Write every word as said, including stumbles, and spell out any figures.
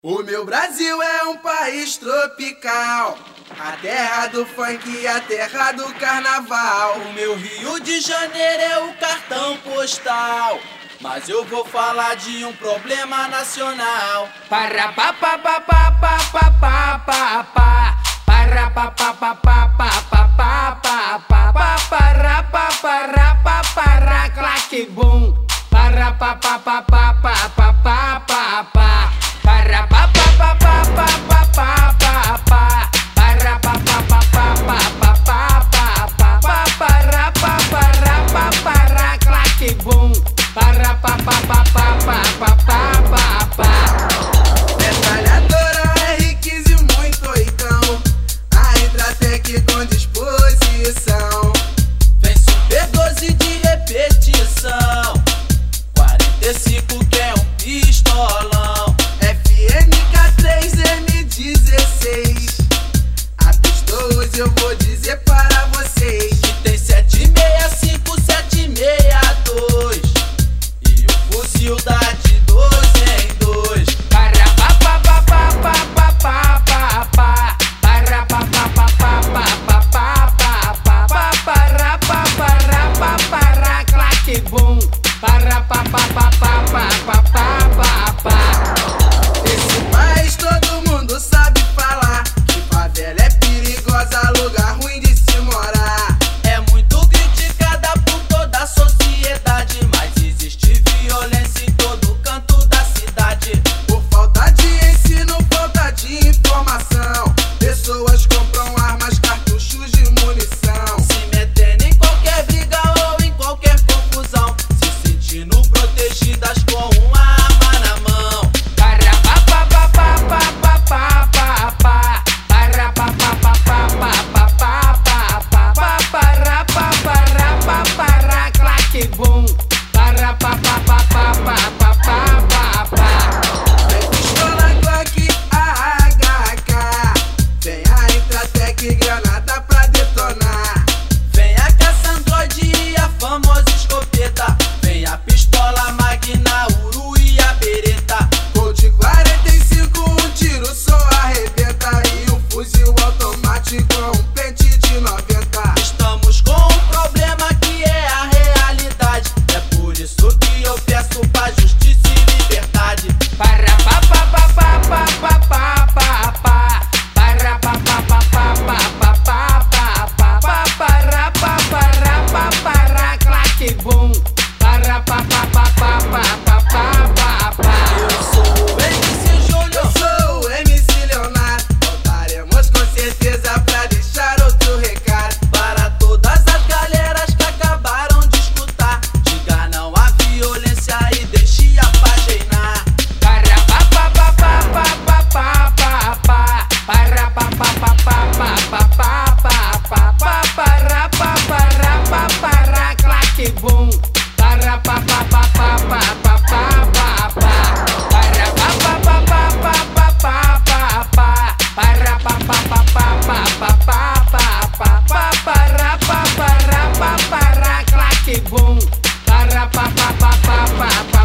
O meu Brasil é um país tropical, a terra do funk e a terra do carnaval. O meu Rio de Janeiro é o cartão postal, mas eu vou falar de um problema nacional. Para pa pa pa pa pa pa pa pa pa. Para pa pa pa pa pa pa pa pa pa pa. Para pa para pa para claque bum. Para pa pa pa pa pa pa pa pa pa. Para pa pa pa pa pa pa pa pa pa. Para pa pa pa pa pa pa pa pa pa pa. Para pa para pa para claque bum. Para pa pa pa pa pa pa pa pa pa. Metralhadora R quinze muito oitão, a Intratec com disposição. Vem Super doze de repetição, quarenta e cinco que é um pistolão. F N K três M dezesseis, a pistolas eu vou dizer para vocês que tem sete seis cinco, sete seis dois e o fuzil dá de doze em dois. Para pa pa pa pa pa pa pa pa pa. Para pa pa pa pa pa pa pa pa pa pa. Para pa para pa para claque bum. Para pa pa pa pa pa pa pa pa pa. Esse país todo mundo sabe falar que favela é perigosa, lugar ruim de se morar. É muito criticada por toda a sociedade, mas existe violência em todo canto da cidade. Por falta de ensino, falta de informação, pessoas compram armas, cartuchos de munição, Se metendo em qualquer briga ou em qualquer confusão, se sentindo protegidas com uma arma na mão. Para pa pa pa pa pa pa pa pa. Para pa pa pa pa pa pa pa pa pa. Para pa para pa para claque bum. Para pa pa pa pa pa pa pa pa. vem pistola Glock A H K, vem a Intratec granada pra detonar. Vem a caça Android e a famosa escopeta, vem a pistola Magna, Uru e a Beretta. Colt quarenta e cinco, um tiro só arrebenta, e um fuzil automático com um pente de noventa. Estamos com um problema que é a realidade, é por isso que eu peço pra justiça e liberdade. Para pa pa pa pa pa pa pa pa pa. Para pa pa pa pa pa pa pa pa pa. Para pa para pa para claque bum. Para pa pa pa pa pa pa pa pa. Eu sou o M C Júnior, Eu sou o M C Leonardo, voltaremos com certeza pra deixar outro recado para todas as galeras que acabaram de escutar. Diga não à violência e deixe a paz reinar. Para pa pa pa pa pa pa pa pa. Para pa pa pa pa pa pa pa pa pa. Para pa para pa para claque bum. Para pa pa pa pa pa pa pa pa. Para pa pa pa pa pa pa pa pa. Para pa pa pa pa pa pa pa pa. Para pa para pa para claque bum. Para pa pa pa pa pa pa.